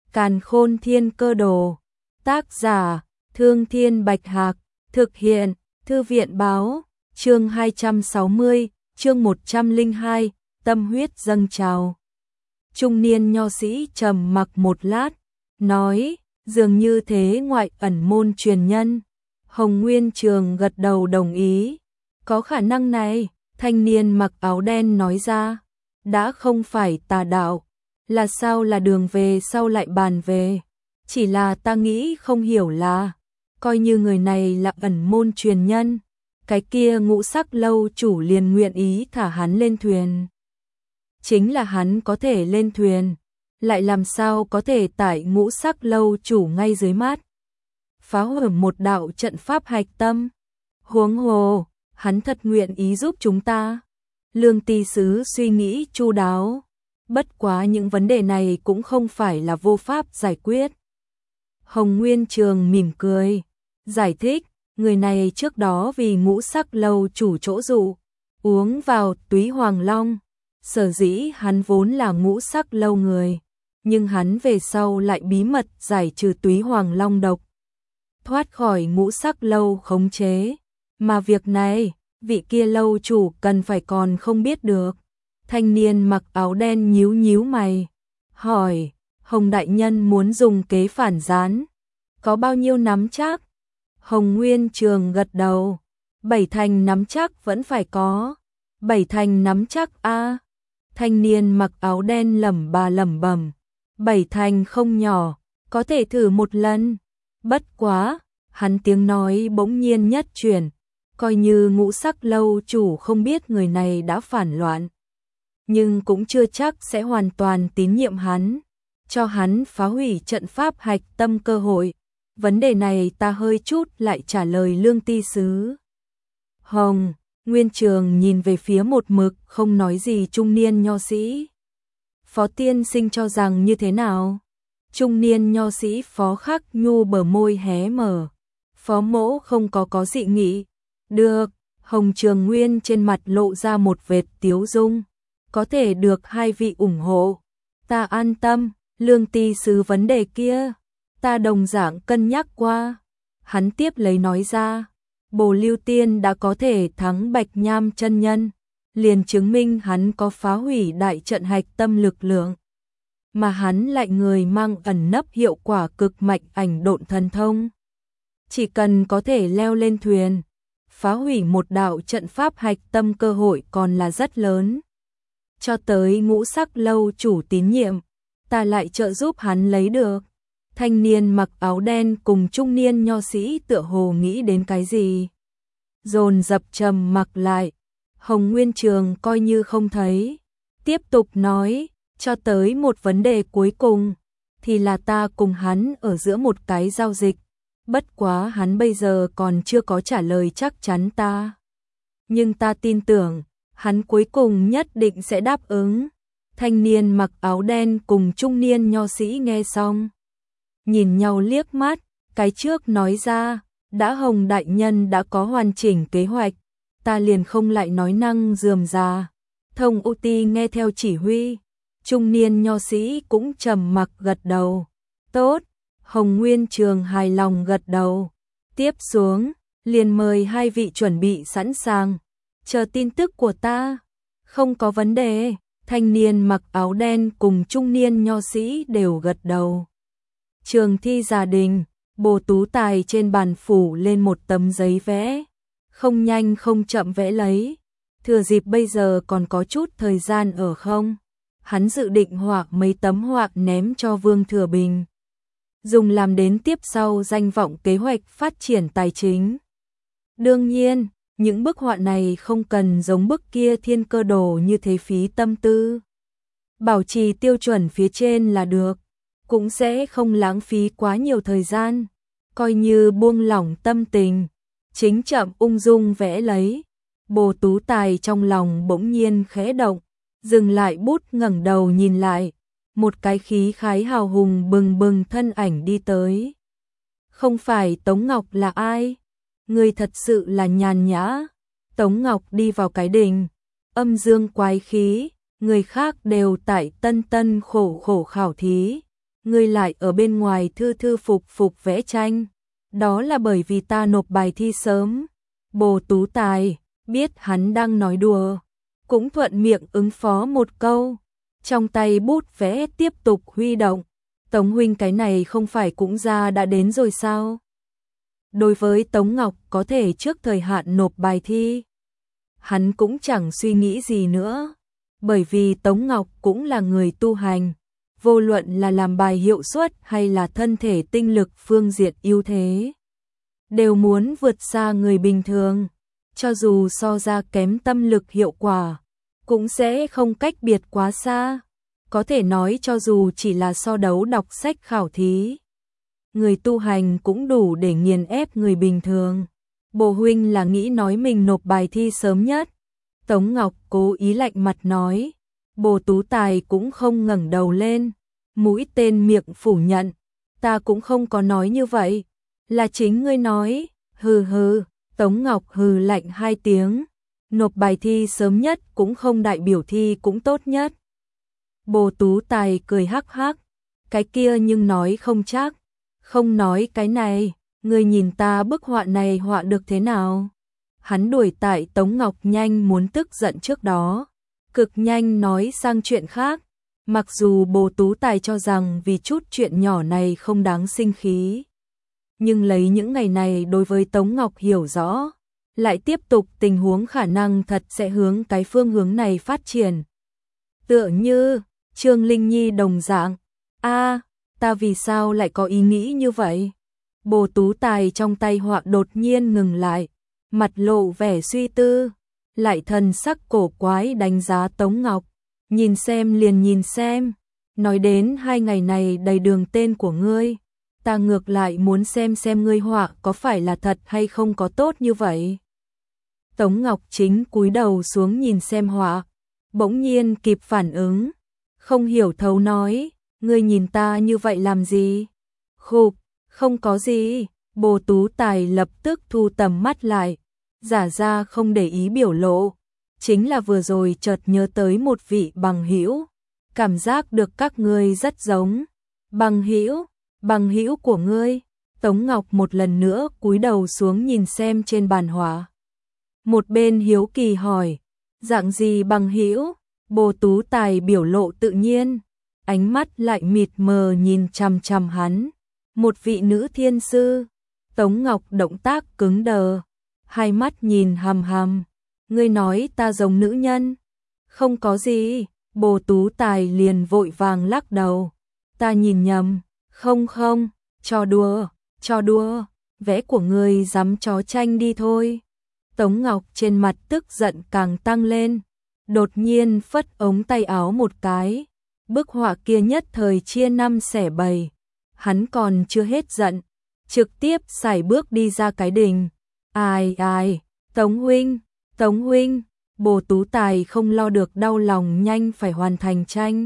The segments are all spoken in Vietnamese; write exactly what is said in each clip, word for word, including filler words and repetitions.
Càn Khôn Thiên Cơ Đồ. Tác giả: Thương Thiên Bạch Hạc. Thực hiện: Thư viện Báo. Chương hai trăm sáu mươi, chương một trăm lẻ hai, tâm huyết dâng trào. Trung niên nho sĩ trầm mặc một lát, nói, dường như thế ngoại ẩn môn truyền nhân. Hồng Nguyên Trường gật đầu đồng ý. Có khả năng này, thanh niên mặc áo đen nói ra. Đã không phải tà đạo, là sao là đường về sau lại bàn về. Chỉ là ta nghĩ không hiểu là, coi như người này là ẩn môn truyền nhân, cái kia Ngũ Sắc lâu chủ liền nguyện ý thả hắn lên thuyền. Chính là hắn có thể lên thuyền, lại làm sao có thể tại Ngũ Sắc lâu chủ ngay dưới mắt phá hủy một đạo trận pháp hạch tâm. Huống hồ, hắn thật nguyện ý giúp chúng ta. Lương ty sứ suy nghĩ chu đáo, bất quá những vấn đề này cũng không phải là vô pháp giải quyết. Hồng Nguyên Trường mỉm cười, giải thích, người này trước đó vì Ngũ Sắc lâu chủ chỗ dụ, uống vào túy hoàng long. Sở dĩ hắn vốn là Ngũ Sắc lâu người, nhưng hắn về sau lại bí mật giải trừ túy hoàng long độc, thoát khỏi Ngũ Sắc lâu khống chế. Mà việc này, vị kia lâu chủ cần phải còn không biết được. Thanh niên mặc áo đen nhíu nhíu mày, hỏi, Hồng đại nhân muốn dùng kế phản gián, có bao nhiêu nắm chắc? Hồng Nguyên Trường gật đầu, bảy thành nắm chắc vẫn phải có. Bảy thành nắm chắc a. À. Thanh niên mặc áo đen lẩm bà lẩm bẩm, bảy thành không nhỏ, có thể thử một lần. Bất quá, hắn tiếng nói bỗng nhiên nhất chuyển, coi như Ngũ Sắc lâu chủ không biết người này đã phản loạn, nhưng cũng chưa chắc sẽ hoàn toàn tín nhiệm hắn, cho hắn phá hủy trận pháp hạch tâm cơ hội. Vấn đề này ta hơi chút lại trả lời Lương ty sứ. Hồng Nguyên Trường nhìn về phía một mực không nói gì trung niên nho sĩ. Phó tiên sinh cho rằng như thế nào? Trung niên nho sĩ Phó Khắc Nhu bờ môi hé mở. Phó mỗ không có có dị nghị. Được. Hồng Trường Nguyên trên mặt lộ ra một vệt tiếu dung. Có thể được hai vị ủng hộ, ta an tâm. Lương ty sứ vấn đề kia, ta đồng dạng cân nhắc qua. Hắn tiếp lấy nói ra, Bồ Lưu Tiên đã có thể thắng Bạch Nham chân nhân, liền chứng minh hắn có phá hủy đại trận hạch tâm lực lượng. Mà hắn lại người mang ẩn nấp hiệu quả cực mạnh ảnh độn thần thông. Chỉ cần có thể leo lên thuyền, phá hủy một đạo trận pháp hạch tâm cơ hội còn là rất lớn. Cho tới Ngũ Sắc lâu chủ tín nhiệm, ta lại trợ giúp hắn lấy được. Thanh niên mặc áo đen cùng trung niên nho sĩ tựa hồ nghĩ đến cái gì, dồn dập trầm mặc lại. Hồng Nguyên Trường coi như không thấy, tiếp tục nói, cho tới một vấn đề cuối cùng, thì là ta cùng hắn ở giữa một cái giao dịch. Bất quá hắn bây giờ còn chưa có trả lời chắc chắn ta, nhưng ta tin tưởng hắn cuối cùng nhất định sẽ đáp ứng. Thanh niên mặc áo đen cùng trung niên nho sĩ nghe xong, nhìn nhau liếc mắt, cái trước nói ra, đã Hồng đại nhân đã có hoàn chỉnh kế hoạch, ta liền không lại nói năng rườm rà. Thông U Ti nghe theo chỉ huy, trung niên nho sĩ cũng trầm mặc gật đầu. Tốt. Hồng Nguyên Trường hài lòng gật đầu. Tiếp xuống, liền mời hai vị chuẩn bị sẵn sàng, chờ tin tức của ta. Không có vấn đề. Thanh niên mặc áo đen cùng trung niên nho sĩ đều gật đầu. Trường thi gia đình, Bồ Tú Tài trên bàn phủ lên một tấm giấy vẽ, không nhanh không chậm vẽ lấy. Thừa dịp bây giờ còn có chút thời gian ở không, hắn dự định họa mấy tấm họa ném cho Vương Thừa Bình, dùng làm đến tiếp sau danh vọng kế hoạch phát triển tài chính. Đương nhiên, những bức họa này không cần giống bức kia Thiên Cơ Đồ như thế phí tâm tư. Bảo trì tiêu chuẩn phía trên là được, cũng sẽ không lãng phí quá nhiều thời gian, coi như buông lỏng tâm tình, chính chậm ung dung vẽ lấy. Bồ Tú Tài trong lòng bỗng nhiên khẽ động, dừng lại bút ngẩng đầu nhìn lại, một cái khí khái hào hùng bừng bừng thân ảnh đi tới. Không phải Tống Ngọc là ai? Người thật sự là nhàn nhã. Tống Ngọc đi vào cái đình, âm dương quái khí, người khác đều tại tân tân khổ khổ khảo thí, ngươi lại ở bên ngoài thư thư phục phục vẽ tranh. Đó là bởi vì ta nộp bài thi sớm. Bồ Tú Tài biết hắn đang nói đùa, cũng thuận miệng ứng phó một câu. Trong tay bút vẽ tiếp tục huy động. Tống huynh cái này không phải cũng ra đã đến rồi sao? Đối với Tống Ngọc có thể trước thời hạn nộp bài thi, hắn cũng chẳng suy nghĩ gì nữa. Bởi vì Tống Ngọc cũng là người tu hành, vô luận là làm bài hiệu suất hay là thân thể tinh lực phương diện ưu thế, đều muốn vượt xa người bình thường. Cho dù so ra kém tâm lực hiệu quả, cũng sẽ không cách biệt quá xa. Có thể nói cho dù chỉ là so đấu đọc sách khảo thí, người tu hành cũng đủ để nghiền ép người bình thường. Bồ huynh là nghĩ nói mình nộp bài thi sớm nhất. Tống Ngọc cố ý lạnh mặt nói. Bồ Tú Tài cũng không ngẩng đầu lên, mũi tên miệng phủ nhận. Ta cũng không có nói như vậy, là chính ngươi nói. Hừ hừ. Tống Ngọc hừ lạnh hai tiếng. Nộp bài thi sớm nhất cũng không đại biểu thi cũng tốt nhất. Bồ Tú Tài cười hắc hắc. Cái kia nhưng nói không chắc. Không nói cái này, ngươi nhìn ta bức họa này họa được thế nào? Hắn đuổi tại Tống Ngọc nhanh muốn tức giận trước đó, cực nhanh nói sang chuyện khác. Mặc dù Bồ Tú Tài cho rằng vì chút chuyện nhỏ này không đáng sinh khí, nhưng lấy những ngày này đối với Tống Ngọc hiểu rõ, lại tiếp tục tình huống khả năng thật sẽ hướng cái phương hướng này phát triển. Tựa như Trương Linh Nhi đồng dạng. A, ta vì sao lại có ý nghĩ như vậy? Bồ Tú Tài trong tay họa đột nhiên ngừng lại, mặt lộ vẻ suy tư, lại thần sắc cổ quái đánh giá Tống Ngọc. Nhìn xem liền nhìn xem, nói đến hai ngày này đầy đường tên của ngươi, ta ngược lại muốn xem xem ngươi họa có phải là thật hay không có tốt như vậy. Tống Ngọc chính cúi đầu xuống nhìn xem họa, bỗng nhiên kịp phản ứng, không hiểu thấu nói, ngươi nhìn ta như vậy làm gì? Khục, không có gì. Bồ Tú Tài lập tức thu tầm mắt lại, giả ra không để ý biểu lộ. Chính là vừa rồi chợt nhớ tới một vị bằng hữu, cảm giác được các ngươi rất giống. Bằng hữu, bằng hữu của ngươi? Tống Ngọc một lần nữa cúi đầu xuống nhìn xem trên bàn họa. Một bên hiếu kỳ hỏi, dạng gì bằng hữu? Bồ Tú Tài biểu lộ tự nhiên, ánh mắt lại mịt mờ nhìn chằm chằm hắn. Một vị nữ thiên sư. Tống Ngọc động tác cứng đờ, hai mắt nhìn hằm hằm. Ngươi nói ta giống nữ nhân? Không có gì. Bồ Tú Tài liền vội vàng lắc đầu. Ta nhìn nhầm. Không không, trò đùa, trò đùa, vẽ của ngươi dám chó tranh đi thôi. Tống Ngọc trên mặt tức giận càng tăng lên, đột nhiên phất ống tay áo một cái. Bức họa kia nhất thời chia năm xẻ bảy. Hắn còn chưa hết giận, trực tiếp sải bước đi ra cái đình. Ai ai, Tống huynh, Tống huynh. Bồ Tú Tài không lo được đau lòng nhanh phải hoàn thành tranh.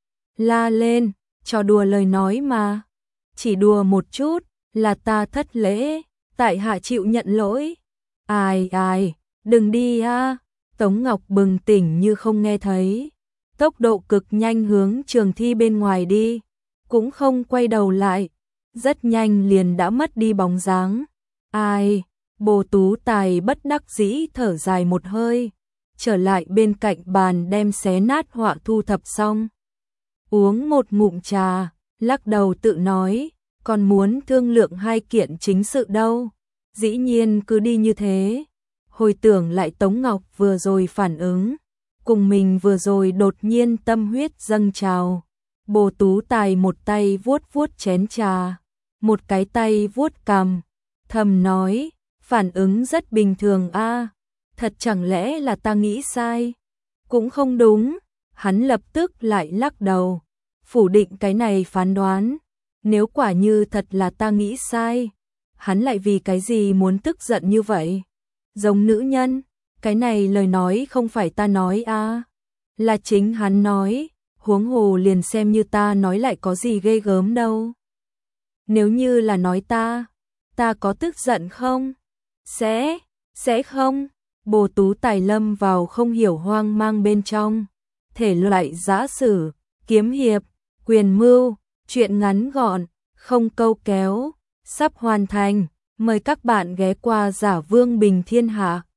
La lên, trò đùa lời nói mà. Chỉ đùa một chút, là ta thất lễ, tại hạ chịu nhận lỗi. Ai ai, đừng đi a. Tống Ngọc bừng tỉnh như không nghe thấy, tốc độ cực nhanh hướng trường thi bên ngoài đi, cũng không quay đầu lại, rất nhanh liền đã mất đi bóng dáng. Ai, Bồ Tú Tài bất đắc dĩ thở dài một hơi, trở lại bên cạnh bàn đem xé nát họa thu thập xong. Uống một ngụm trà, lắc đầu tự nói, còn muốn thương lượng hai kiện chính sự đâu, dĩ nhiên cứ đi như thế. Hồi tưởng lại Tống Ngọc vừa rồi phản ứng, cùng mình vừa rồi đột nhiên tâm huyết dâng trào. Bồ Tú Tài một tay vuốt vuốt chén trà, một cái tay vuốt cằm, thầm nói, phản ứng rất bình thường a, thật chẳng lẽ là ta nghĩ sai? Cũng không đúng. Hắn lập tức lại lắc đầu, phủ định cái này phán đoán. Nếu quả như thật là ta nghĩ sai, hắn lại vì cái gì muốn tức giận như vậy? Giống nữ nhân, cái này lời nói không phải ta nói a, là chính hắn nói, huống hồ liền xem như ta nói lại có gì ghê gớm đâu. Nếu như là nói ta, ta có tức giận không? Sẽ, sẽ không. Bồ Tú Tài lâm vào không hiểu hoang mang bên trong, thể loại giã sử, kiếm hiệp, quyền mưu, Chuyện ngắn gọn, không câu kéo, sắp hoàn thành. Mời các bạn ghé qua Giả Vương Bình Thiên Hạ.